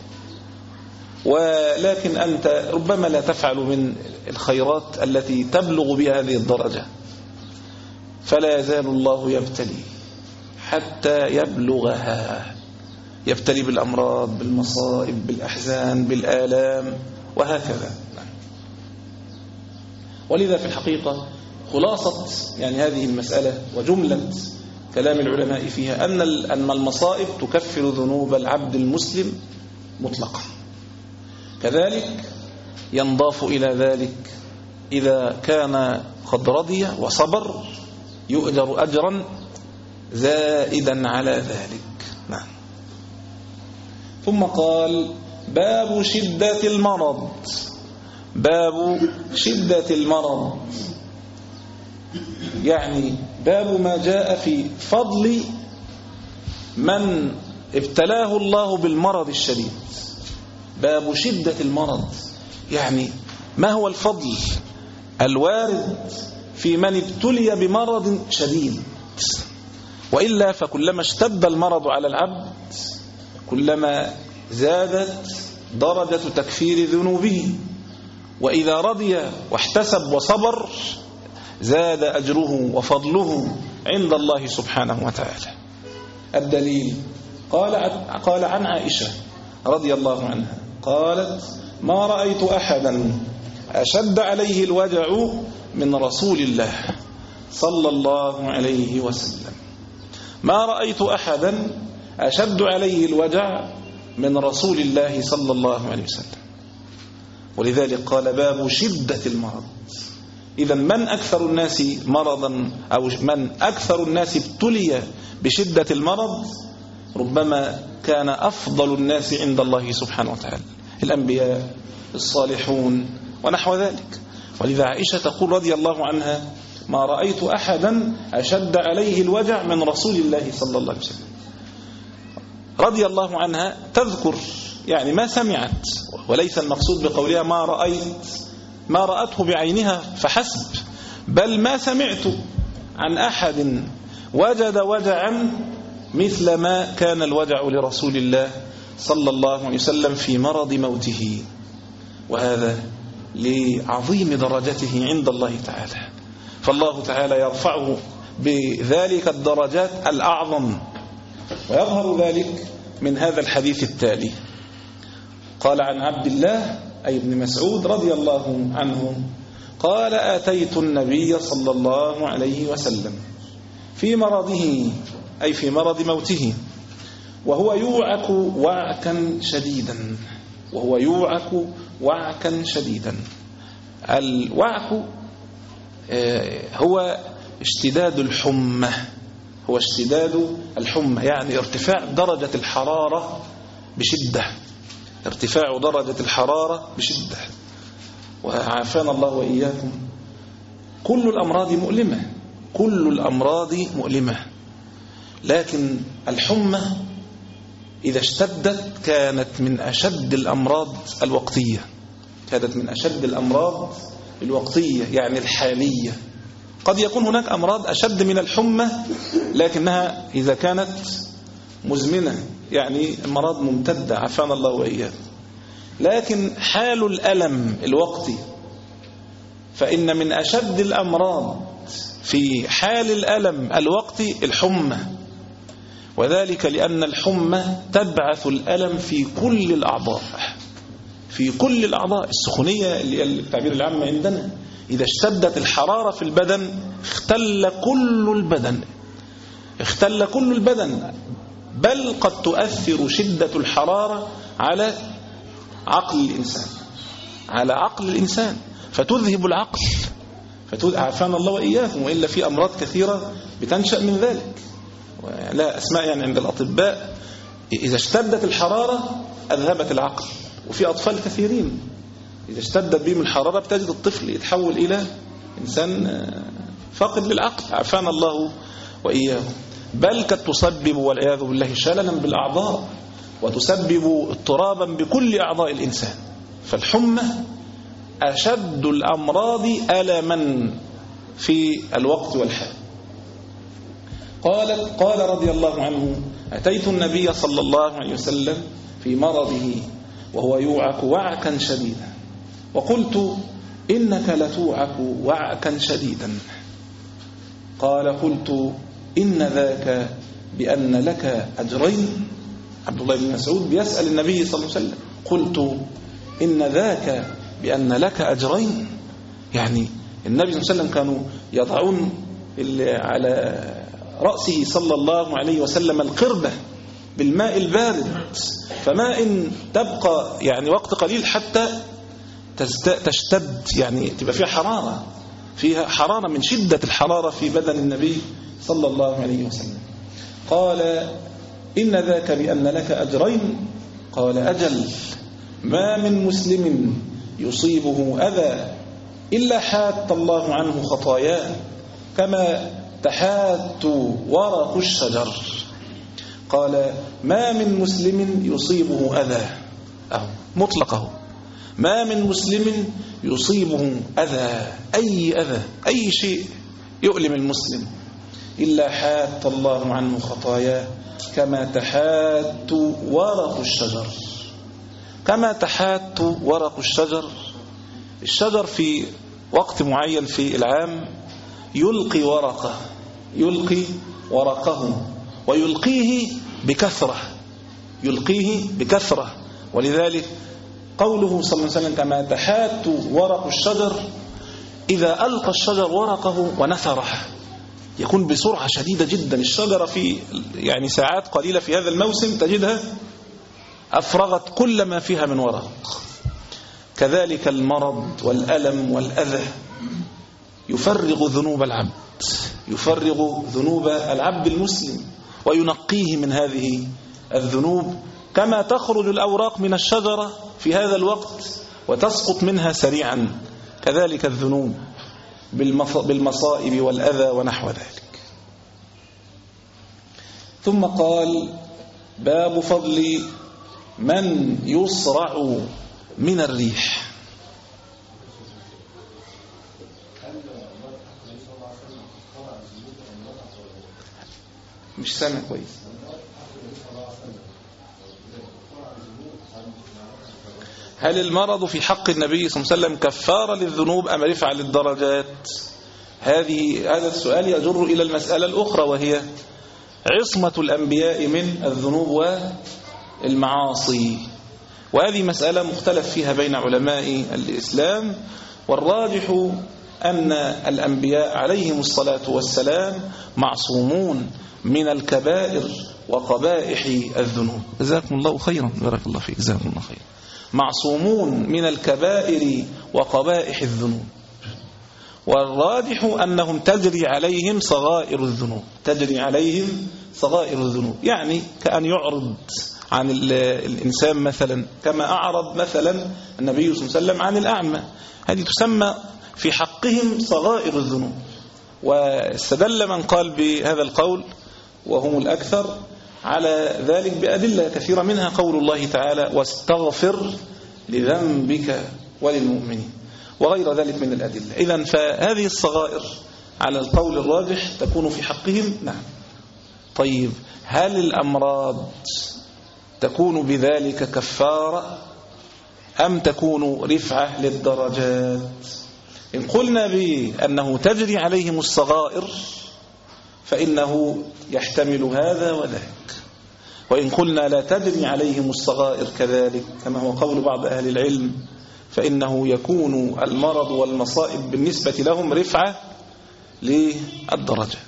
ولكن أنت ربما لا تفعل من الخيرات التي تبلغ بها هذه الدرجة، فلا يزال الله يبتلي حتى يبلغها، يبتلي بالأمراض، بالمصائب، بالأحزان، بالآلام، وهكذا. ولذا في الحقيقة خلاصة يعني هذه المسألة وجملة كلام العلماء فيها أن أن المصائب تكفر ذنوب العبد المسلم مطلقا. كذلك ينضاف إلى ذلك إذا كان قد رضي وصبر يؤجر أجرا زائدا على ذلك. نعم. ثم قال باب شدة المرض. باب شدة المرض يعني باب ما جاء في فضل من ابتلاه الله بالمرض الشديد. باب شدة المرض يعني ما هو الفضل الوارد في من ابتلي بمرض شديد، وإلا فكلما اشتد المرض على العبد كلما زادت درجة تكفير ذنوبه، وإذا رضي واحتسب وصبر زاد أجره وفضله عند الله سبحانه وتعالى. الدليل قال قال عن عائشة رضي الله عنها قالت ما رأيت أحدا أشد عليه الوجع من رسول الله صلى الله عليه وسلم. ما رأيت أحدا أشد عليه الوجع من رسول الله صلى الله عليه وسلم. ولذلك قال باب شدة المرض. إذا من أكثر الناس مرضا أو من أكثر الناس ابتلي بشدة المرض ربما كان أفضل الناس عند الله سبحانه وتعالى، الأنبياء، الصالحون ونحو ذلك. ولذا عائشة تقول رضي الله عنها ما رأيت أحدا أشد عليه الوجع من رسول الله صلى الله عليه وسلم. رضي الله عنها تذكر يعني ما سمعت، وليس المقصود بقولها ما رأيت ما رأته بعينها فحسب، بل ما سمعت عن أحد وجد وجعا مثل ما كان الوجع لرسول الله صلى الله عليه وسلم في مرض موته، وهذا لعظيم درجته عند الله تعالى، فالله تعالى يرفعه بذلك الدرجات الأعظم. ويظهر ذلك من هذا الحديث التالي. قال عن عبد الله أي ابن مسعود رضي الله عنه قال: أتيت النبي صلى الله عليه وسلم في مرضه أي في مرض موته وهو يوعك وعكا شديدا وهو يوعك وعكا شديدا. الوعك هو اشتداد الحمى هو اشتداد الحمى يعني ارتفاع درجة الحرارة بشدة ارتفاع درجة الحرارة بشدة. وعافانا الله وإياكم. كل الأمراض مؤلمة كل الأمراض مؤلمة لكن الحمى إذا اشتدت كانت من أشد الأمراض الوقتية كانت من أشد الأمراض الوقتية يعني الحالية. قد يكون هناك أمراض أشد من الحمى لكنها إذا كانت مزمنة يعني مرض ممتدة عافانا الله وإياكم. لكن حال الألم الوقتي فإن من أشد الأمراض في حال الألم الوقتي الحمى، وذلك لأن الحمى تبعث الألم في كل الأعضاء في كل الأعضاء. السخونية اللي هي التعبير العام عندنا إذا اشتدت الحرارة في البدن اختل كل البدن اختل كل البدن بل قد تؤثر شدة الحرارة على عقل الإنسان على عقل الإنسان فتذهب العقل عافانا الله وإياكم. وإلا في أمراض كثيرة بتنشأ من ذلك لا أسماء يعني عند الأطباء إذا اشتدت الحرارة أذهبت العقل. وفي أطفال كثيرين إذا اشتدت بهم الحرارة بتجد الطفل يتحول إلى إنسان فاقد للعقل عافانا الله وإياكم. بل قد تسبب والعياذ بالله شللا بالأعضاء وتسبب اضطرابا بكل أعضاء الإنسان. فالحمى أشد الأمراض ألما في الوقت والحال. قال قال رضي الله عنه: أتيت النبي صلى الله عليه وسلم في مرضه وهو يوعك وعكا شديدا وقلت: إنك لتوعك وعكا شديدا. قال: قلت: إن ذاك بأن لك أجرين. عبد الله بن مسعود بيسأل النبي صلى الله عليه وسلم قلت: إن ذاك بأن لك أجرين يعني النبي صلى الله عليه وسلم كانوا يضعون على رأسه صلى الله عليه وسلم القربة بالماء البارد فما إن تبقى يعني وقت قليل حتى تشتد يعني تبقى فيها حرارة فيها حرارة من شدة الحرارة في بدن النبي صلى الله عليه وسلم. قال: إن ذاك بأن لك أجرين. قال: أجل، ما من مسلم يصيبه أذى إلا حات الله عنه خطاياه كما تحات ورق الشجر. قال: ما من مسلم يصيبه أذى أو مطلقه ما من مسلم يصيبه أذى أي أذى أي شيء يؤلم المسلم إلا حات الله عنه خطاياه كما تحات ورق الشجر. كما تحات ورق الشجر. الشجر في وقت معين في العام يلقي ورقه يلقي ورقه ويلقيه بكثرة يلقيه بكثرة ولذلك قوله صلى الله عليه وسلم: كما تحات ورق الشجر. إذا ألقى الشجر ورقه ونثره يكون بسرعة شديدة جدا. الشجرة في يعني ساعات قليلة في هذا الموسم تجدها أفرغت كل ما فيها من ورق. كذلك المرض والألم والأذى يفرغ ذنوب العبد يفرغ ذنوب العبد المسلم وينقيه من هذه الذنوب كما تخرج الأوراق من الشجرة في هذا الوقت وتسقط منها سريعا. كذلك الذنوب بالمصائب والأذى ونحو ذلك. ثم قال: باب فضل من يصرع من الريح. مش سامع كويس. هل المرض في حق النبي صلى الله عليه وسلم كفارة للذنوب أم رفع للدرجات؟ هذه هذا السؤال يجر إلى المسألة الأخرى، وهي عصمة الأنبياء من الذنوب والمعاصي. وهذه مسألة مختلف فيها بين علماء الإسلام، والراجح أن الأنبياء عليهم الصلاة والسلام معصومون من الكبائر وقبائح الذنوب. جزاكم الله خيرا، بارك الله فيك، جزاكم الله خيرا. معصومون من الكبائر وقبائح الذنوب، والراجح أنهم تجري عليهم صغائر الذنوب، تجري عليهم صغائر الذنوب، يعني كأن يعرض عن الإنسان مثلا كما أعرض مثلا النبي صلى الله عليه وسلم عن الأعمى، هذه تسمى في حقهم صغائر الذنوب. واستدل من قال بهذا القول وهم الأكثر على ذلك بأدلة كثيرة، منها قول الله تعالى واستغفر لذنبك وللمؤمنين، وغير ذلك من الأدلة. إذن فهذه الصغائر على القول الراجح تكون في حقهم. نعم. طيب، هل الأمراض تكون بذلك كفارة أم تكون رفعة للدرجات؟ إن قلنا بأنه تجري عليهم الصغائر فإنه يحتمل هذا وذاك، وإن قلنا لا تجري عليهم الصغائر كذلك كما هو قول بعض أهل العلم فإنه يكون المرض والمصائب بالنسبة لهم رفعة للدرجات.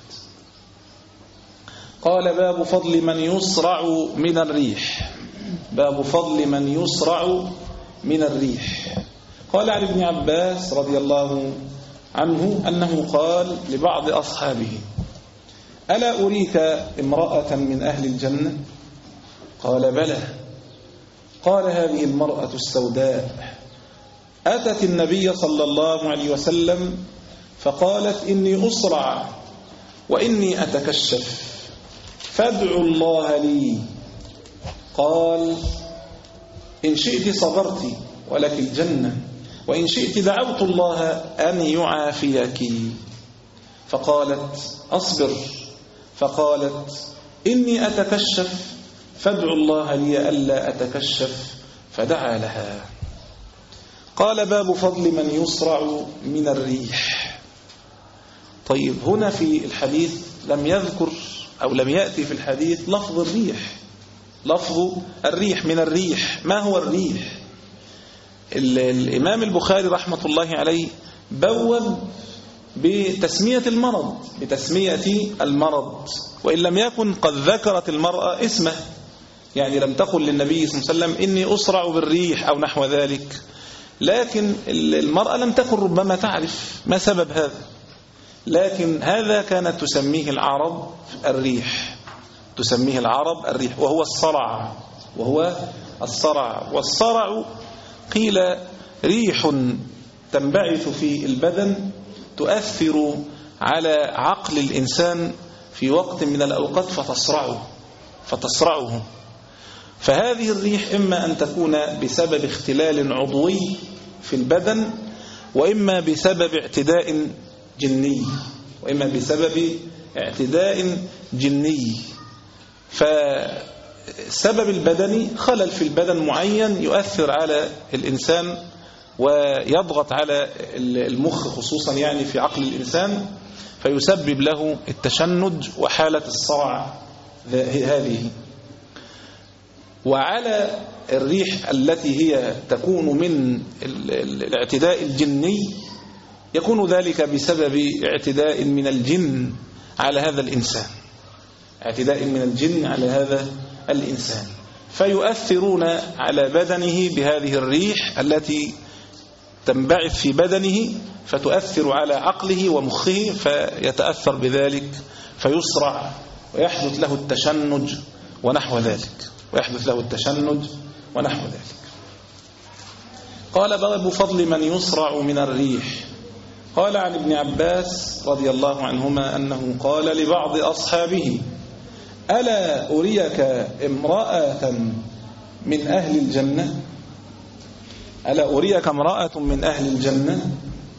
قال باب فضل من يصرع من الريح. باب فضل من يصرع من الريح. قال عن ابن عباس رضي الله عنه أنه قال لبعض أصحابه ألا أريك امرأة من أهل الجنة؟ قال بلى. قال هذه المرأة السوداء أتت النبي صلى الله عليه وسلم فقالت إني أصرع وإني أتكشف فادعوا الله لي. قال إن شئت صبرت ولك الجنة، وإن شئت دعوت الله أن يعافيك. فقالت أصبر. فقالت إني أتكشف فادعوا الله لي ألا أتكشف، فدعا لها. قال باب فضل من يصرع من الريح. طيب، هنا في الحديث لم يذكر أو لم يأتي في الحديث لفظ الريح. لفظ الريح من الريح، ما هو الريح؟ الإمام البخاري رحمة الله عليه بوب بتسمية المرض بتسمية المرض وإن لم يكن قد ذكرت المرأة اسمه، يعني لم تقل للنبي صلى الله عليه وسلم إني أسرع بالريح أو نحو ذلك، لكن المرأة لم تكن ربما تعرف ما سبب هذا، لكن هذا كانت تسميه العرب الريح، تسميه العرب الريح، وهو الصرع وهو الصرع والصرع قيل ريح تنبعث في البدن تؤثر على عقل الإنسان في وقت من الأوقات فتصرعه فتصرعه فهذه الريح إما أن تكون بسبب اختلال عضوي في البدن، وإما بسبب اعتداء جني وإما بسبب اعتداء جني فسبب البدني خلل في البدن معين يؤثر على الإنسان ويضغط على المخ خصوصا يعني في عقل الإنسان فيسبب له التشنج وحالة الصرع هذه. وعلى الريح التي هي تكون من الاعتداء الجني يكون ذلك بسبب اعتداء من الجن على هذا الإنسان اعتداء من الجن على هذا الإنسان فيؤثرون على بدنه بهذه الريح التي تنبعث في بدنه فتؤثر على عقله ومخه فيتأثر بذلك فيسرع ويحدث له التشنج ونحو ذلك ويحدث له التشنج ونحو ذلك. قال باب فضل من يسرع من الريح. قال عن ابن عباس رضي الله عنهما أنه قال لبعض أصحابه ألا أريك امرأة من أهل الجنة ألا أريك امرأة من أهل الجنة.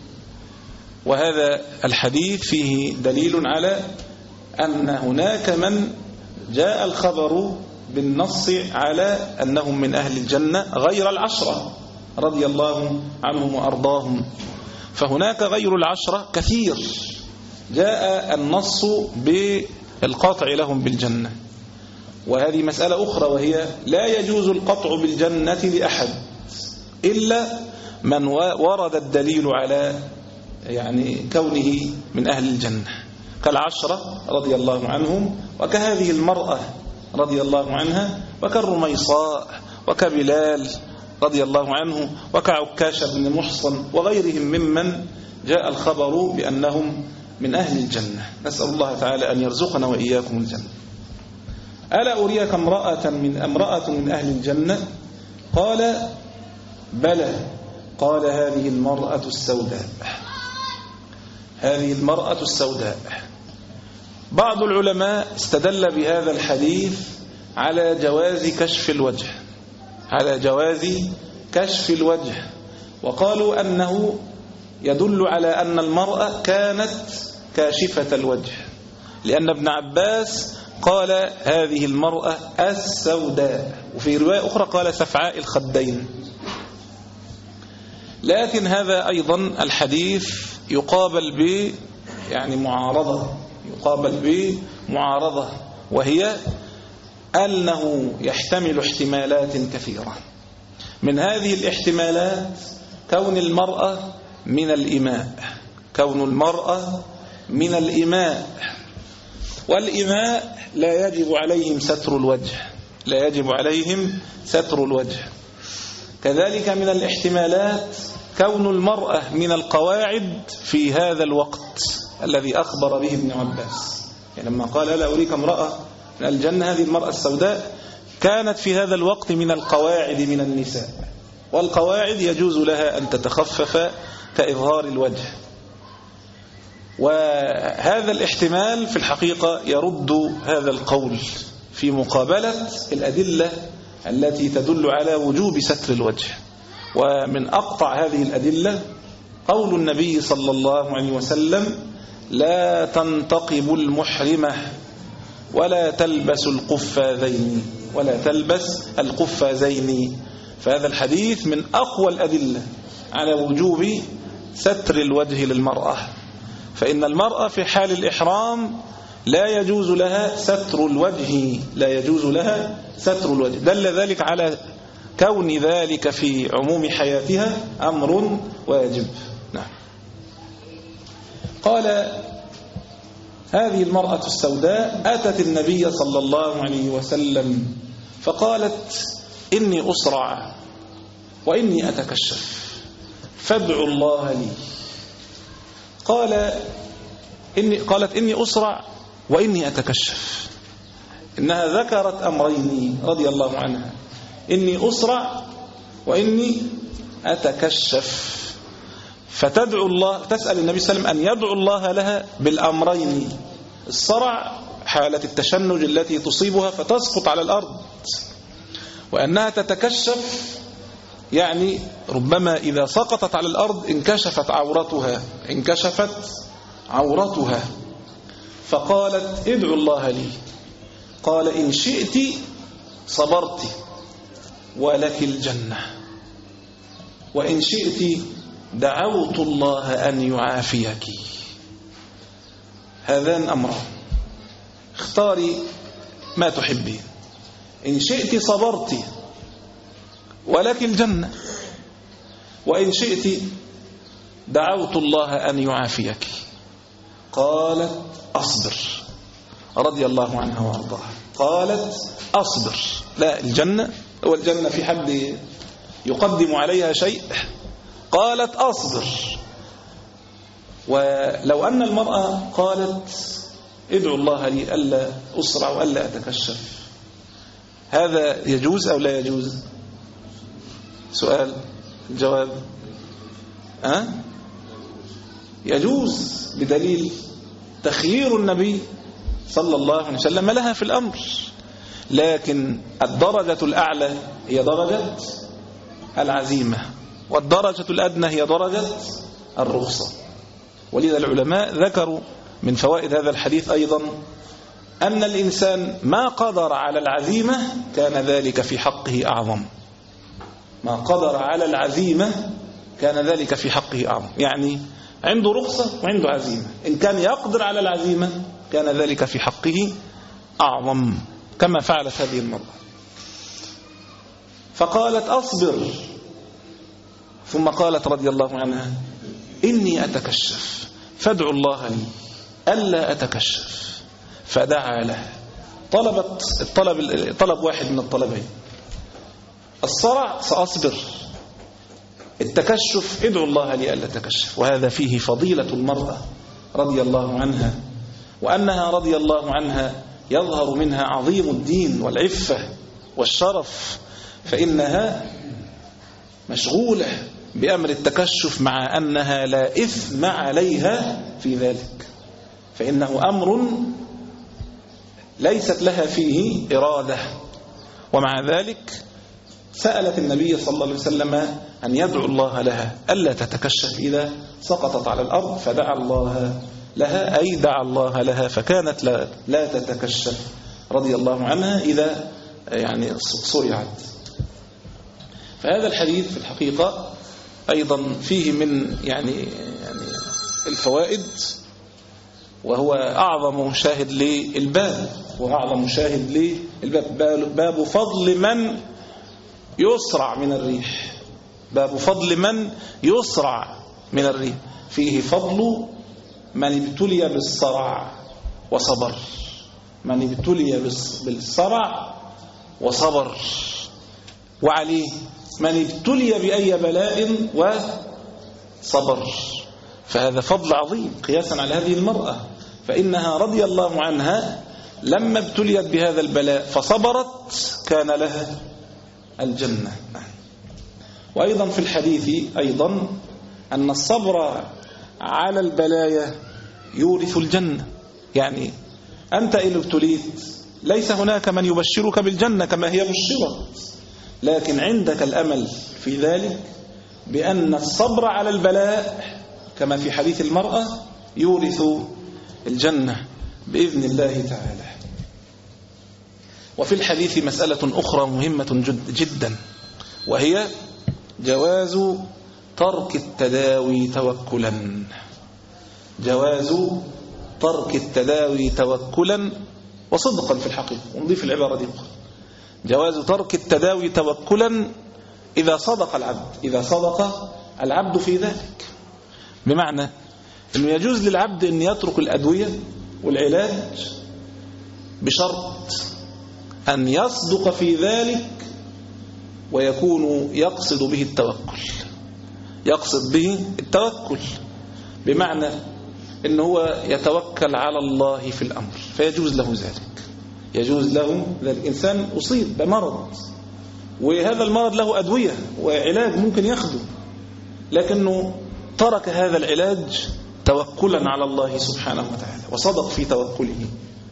وهذا الحديث فيه دليل على أن هناك من جاء الخبر بالنص على أنهم من أهل الجنة غير العشرة رضي الله عنهم وأرضاهم. فهناك غير العشرة كثير جاء النص بالقطع لهم بالجنة. وهذه مسألة أخرى، وهي لا يجوز القطع بالجنة لأحد إلا من ورد الدليل على يعني كونه من أهل الجنة، كالعشرة رضي الله عنهم، وكهذه المرأة رضي الله عنها، وكالرميصاء، وكبلال رضي الله عنه، وكعكاش بن محصن، وغيرهم ممن جاء الخبر بأنهم من أهل الجنة. نسأل الله تعالى أن يرزقنا وإياكم الجنة. ألا أريك امرأة من امرأة من أهل الجنة؟ قال بلى. قال هذه المرأة السوداء. هذه المرأة السوداء. بعض العلماء استدل بهذا الحديث على جواز كشف الوجه، على جواز كشف الوجه، وقالوا أنه يدل على أن المرأة كانت كاشفة الوجه، لأن ابن عباس قال هذه المرأة السوداء، وفي رواية أخرى قال سفعاء الخدين. لكن هذا أيضا الحديث يقابل ب يعني معارضة، يقابل بمعارضة، وهي أنه يحتمل احتمالات كثيرة. من هذه الاحتمالات كون المرأة من الإماء، كون المرأة من الإماء، والإماء لا يجب عليهم ستر الوجه، لا يجب عليهم ستر الوجه. كذلك من الاحتمالات كون المرأة من القواعد في هذا الوقت الذي أخبر به ابن عباس، يعني لما قال لا أريك امرأة من الجنة، هذه المرأة السوداء كانت في هذا الوقت من القواعد من النساء، والقواعد يجوز لها أن تتخفف كإظهار الوجه. وهذا الاحتمال في الحقيقة يرد هذا القول في مقابلة الأدلة التي تدل على وجوب ستر الوجه. ومن أقطع هذه الأدلة قول النبي صلى الله عليه وسلم لا تنتقب المحرمة ولا تلبس القفازين، ولا تلبس القفازين. فهذا الحديث من أقوى الأدلة على وجوب ستر الوجه للمرأة، فإن المرأة في حال الإحرام لا يجوز لها ستر الوجه، لا يجوز لها ستر الوجه. دل ذلك على كون ذلك في عموم حياتها أمر واجب. نعم. قال هذه المرأة السوداء أتت النبي صلى الله عليه وسلم فقالت إني أسرع وإني أتكشف فادعوا الله لي. قال إني قالت إني أسرع وإني أتكشف. إنها ذكرت أمرين رضي الله عنها، إني أسرع وإني أتكشف، فتدعو الله، تسأل النبي صلى الله عليه وسلم أن يدعو الله لها بالأمرين: الصرع حالة التشنج التي تصيبها فتسقط على الأرض، وأنها تتكشف يعني ربما إذا سقطت على الأرض انكشفت عورتها، انكشفت عورتها. فقالت ادعو الله لي. قال إن شئت صبرت ولك الجنة، وإن شئت دعوت الله أن يعافيك. هذان أمران، اختاري ما تحبين. إن شئت صبرت ولك الجنة، وإن شئت دعوت الله أن يعافيك. قالت أصبر، رضي الله عنها وارضاها. قالت أصبر، لا الجنة، هو الجنة في حد يقدم عليها شيء؟ قالت أصبر. ولو أن المرأة قالت ادعو الله لي ألا أسرع وألا أتكشف، هذا يجوز أو لا يجوز؟ سؤال، الجواب أه؟ يجوز، بدليل تخيير النبي صلى الله عليه وسلم لها في الأمر. لكن الدرجة الأعلى هي درجة العزيمة، والدرجة الأدنى هي درجة الرخصة. ولذا العلماء ذكروا من فوائد هذا الحديث أيضا أن الإنسان ما قدر على العزيمة كان ذلك في حقه أعظم، ما قدر على العزيمة كان ذلك في حقه أعظم. يعني عنده رخصة وعنده عزيمة، إن كان يقدر على العزيمة كان ذلك في حقه أعظم، كما فعلت هذه المرأة. فقالت أصبر، ثم قالت رضي الله عنها إني أتكشف فادعوا الله لي ألا أتكشف، فدعا له. طلبت الطلب طلب واحد من الطلبين، الصرع سأصبر، التكشف ادعوا الله لي ألا أتكشف. وهذا فيه فضيلة المرأة رضي الله عنها، وأنها رضي الله عنها يظهر منها عظيم الدين والعفة والشرف، فإنها مشغولة بأمر التكشف مع أنها لا إثم عليها في ذلك، فإنه أمر ليست لها فيه إرادة. ومع ذلك سألت النبي صلى الله عليه وسلم أن يدعو الله لها ألا تتكشف إذا سقطت على الأرض، فدعا الله لها، أي دعا الله لها، فكانت لا, لا تتكشف رضي الله عنها إذا يعني صرعت. فهذا الحديث في الحقيقة أيضا فيه من يعني, يعني الفوائد، وهو أعظم شاهد للباب، وأعظم شاهد للباب باب فضل من يسرع من الريح. باب فضل من يسرع من الريح، فيه فضل من ابتلي بالصرع وصبر، من ابتلي بالصرع وصبر، وعليه من ابتلي بأي بلاء وصبر. فهذا فضل عظيم قياسا على هذه المرأة، فإنها رضي الله عنها لما ابتليت بهذا البلاء فصبرت كان لها الجنة. وأيضا في الحديث أيضا أن الصبر على البلايا يورث الجنة. يعني أنت إن ابتليت ليس هناك من يبشرك بالجنة كما هي بشرت، لكن عندك الأمل في ذلك بأن الصبر على البلاء كما في حديث المرأة يورث الجنة بإذن الله تعالى. وفي الحديث مسألة أخرى مهمة جدا، وهي جواز ترك التداوي توكلا. جواز ترك التداوي توكلا وصدقا في الحقيقة، ونضيف العبارة دي أخرى، جواز ترك التداوي توكلا إذا صدق العبد، إذا صدق العبد في ذلك. بمعنى أنه يجوز للعبد أن يترك الأدوية والعلاج بشرط أن يصدق في ذلك ويكون يقصد به التوكل، يقصد به التوكل بمعنى أنه هو يتوكل على الله في الأمر، فيجوز له ذلك، يجوز له ذلك. إنسان أصيب بمرض وهذا المرض له أدوية وعلاج ممكن ياخده، لكنه ترك هذا العلاج توكلا على الله سبحانه وتعالى وصدق في توكله،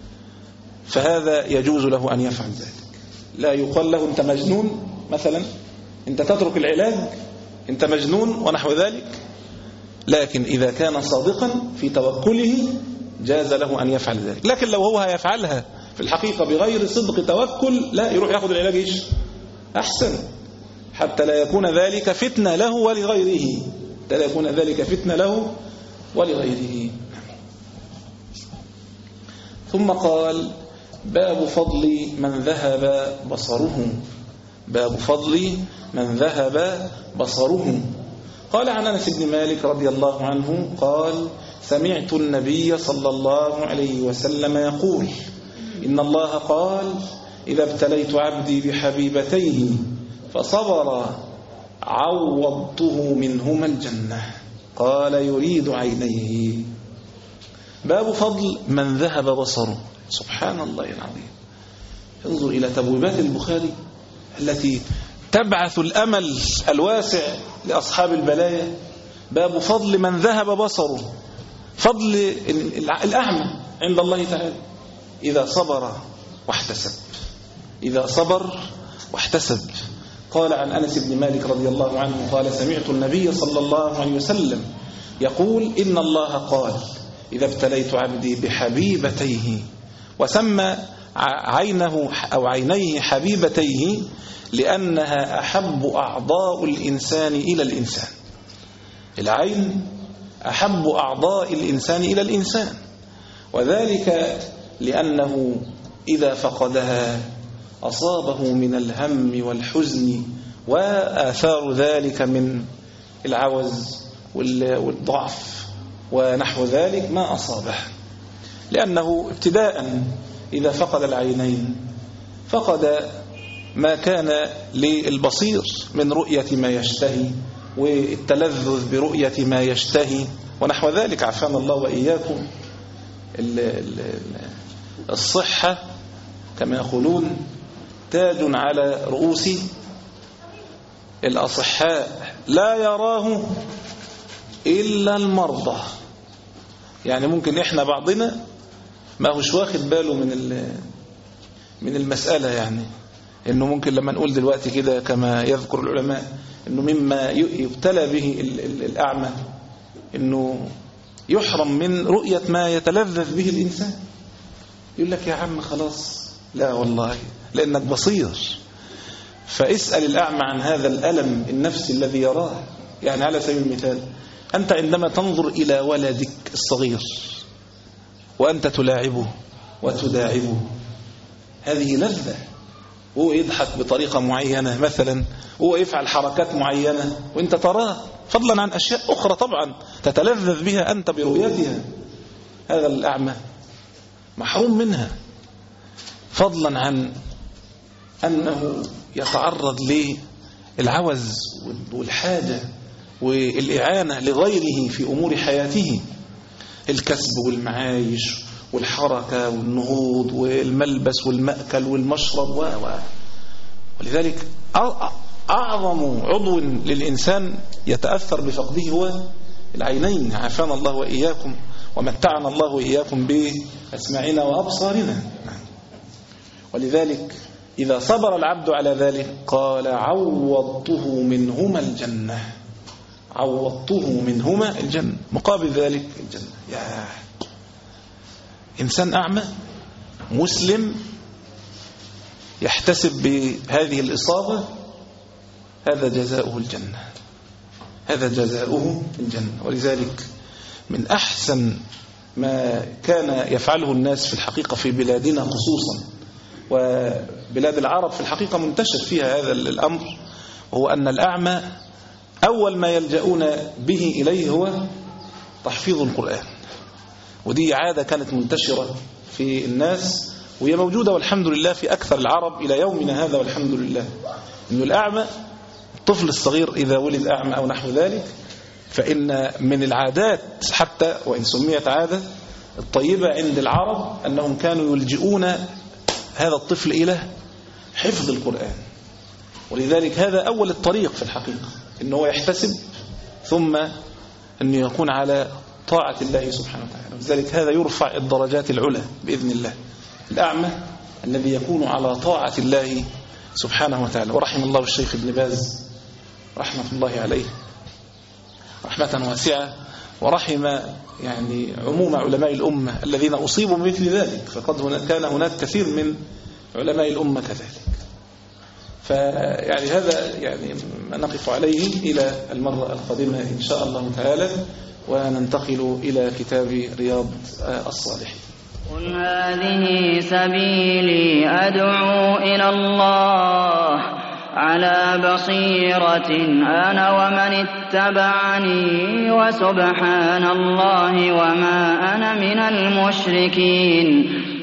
فهذا يجوز له أن يفعل ذلك. لا يقال له أنت مجنون مثلا، أنت تترك العلاج، أنت مجنون ونحو ذلك، لكن إذا كان صادقا في توكله جاز له أن يفعل ذلك. لكن لو هو هيفعلها في الحقيقة بغير صدق توكل، لا، يروح يأخذ العلاج إيش أحسن، حتى لا يكون ذلك فتنة له ولغيره، حتى لا يكون ذلك فتنة له ولغيره. ثم قال باب فضل من ذهب بصره، باب فضل من ذهب بصره. قال عن أنس بن مالك رضي الله عنه قال سمعت النبي صلى الله عليه وسلم يقول إن الله قال إذا ابتليت عبدي بحبيبتيه فصبر عوضته منهما الجنة. قال يريد عينيه. باب فضل من ذهب بصره. سبحان الله العظيم، انظر إلى تبويبات البخاري التي تبعث الأمل الواسع لأصحاب البلايا. باب فضل من ذهب بصره، فضل الأعمى عند الله تعالى إذا صبر واحتسب، إذا صبر واحتسب. قال عن أنس بن مالك رضي الله عنه قال سمعت النبي صلى الله عليه وسلم يقول إن الله قال إذا ابتليت عبدي بحبيبتيه، وسمى عينه أو عينيه حبيبتيه لأنها أحب أعضاء الإنسان إلى الإنسان. العين أحب أعضاء الإنسان إلى الإنسان، وذلك لأنه إذا فقدها أصابه من الهم والحزن وآثار ذلك من العوز والضعف ونحو ذلك ما أصابه، لأنه ابتداء إذا فقد العينين فقد ما كان للبصير من رؤية ما يشتهي والتلذذ برؤية ما يشتهي ونحو ذلك، عافانا الله وإياكم. الصحة كما يقولون تاج على رؤوس الأصحاء لا يراه إلا المرضى. يعني ممكن إحنا بعضنا ما هوش واخد باله من من المسألة، يعني إنه ممكن لما نقول دلوقتي كده كما يذكر العلماء إنه مما يبتلى به الأعمى إنه يحرم من رؤية ما يتلذذ به الإنسان. يقول لك يا عم خلاص، لا والله لأنك بصير. فاسأل الأعمى عن هذا الألم النفسي الذي يراه. يعني على سبيل المثال أنت عندما تنظر إلى ولدك الصغير وأنت تلاعبه وتداعبه، هذه لذة. هو يضحك بطريقة معينة مثلا، هو يفعل حركات معينة وانت تراه، فضلا عن أشياء أخرى طبعا تتلذذ بها أنت برؤيتها. هذا الأعمى محروم منها، فضلا عن أنه يتعرض للعوز والحاجة والإعانة لغيره في أمور حياته، الكسب والمعايش والحركة والنهوض والملبس والمأكل والمشرب و... ولذلك أعظم عضو للإنسان يتأثر بفقده هو العينين، عافانا الله وإياكم ومتعنا الله وإياكم بأسماعنا وأبصارنا. ولذلك إذا صبر العبد على ذلك قال عوضته منهما الجنة، عوضته منهما الجنة، مقابل ذلك الجنة. يا إنسان أعمى مسلم يحتسب بهذه الإصابة، هذا جزاؤه الجنة، هذا جزاؤه الجنة. ولذلك من أحسن ما كان يفعله الناس في الحقيقة في بلادنا خصوصا، وبلاد العرب في الحقيقة منتشر فيها هذا الأمر، وهو أن الأعمى أول ما يلجؤون به إليه هو تحفيظ القرآن. ودي عادة كانت منتشرة في الناس وهي موجودة والحمد لله في أكثر العرب إلى يومنا هذا والحمد لله. إنه الأعمى الطفل الصغير إذا ولد أعمى أو نحو ذلك، فإن من العادات حتى وإن سميت عادة الطيبة عند العرب أنهم كانوا يلجئون هذا الطفل إلى حفظ القرآن. ولذلك هذا أول الطريق في الحقيقة، إنه يحتسب ثم أن يكون على طاعة الله سبحانه وتعالى. وذلك هذا يرفع الدرجات العلى بإذن الله، الأعمى الذي يكون على طاعة الله سبحانه وتعالى. ورحم الله الشيخ ابن باز رحمة الله عليه رحمة واسعة، ورحم يعني عموم علماء الأمة الذين أصيبوا بمثل ذلك، فقد كان هناك كثير من علماء الأمة كذلك. فيعني هذا يعني ما نقف عليه إلى المرة القادمة إن شاء الله تعالى، وننتقل إلى كتاب رياض الصالحين. قل هذه سبيلي أدعو إلى الله على بصيرة أنا ومن اتبعني وسبحان الله وما أنا من المشركين.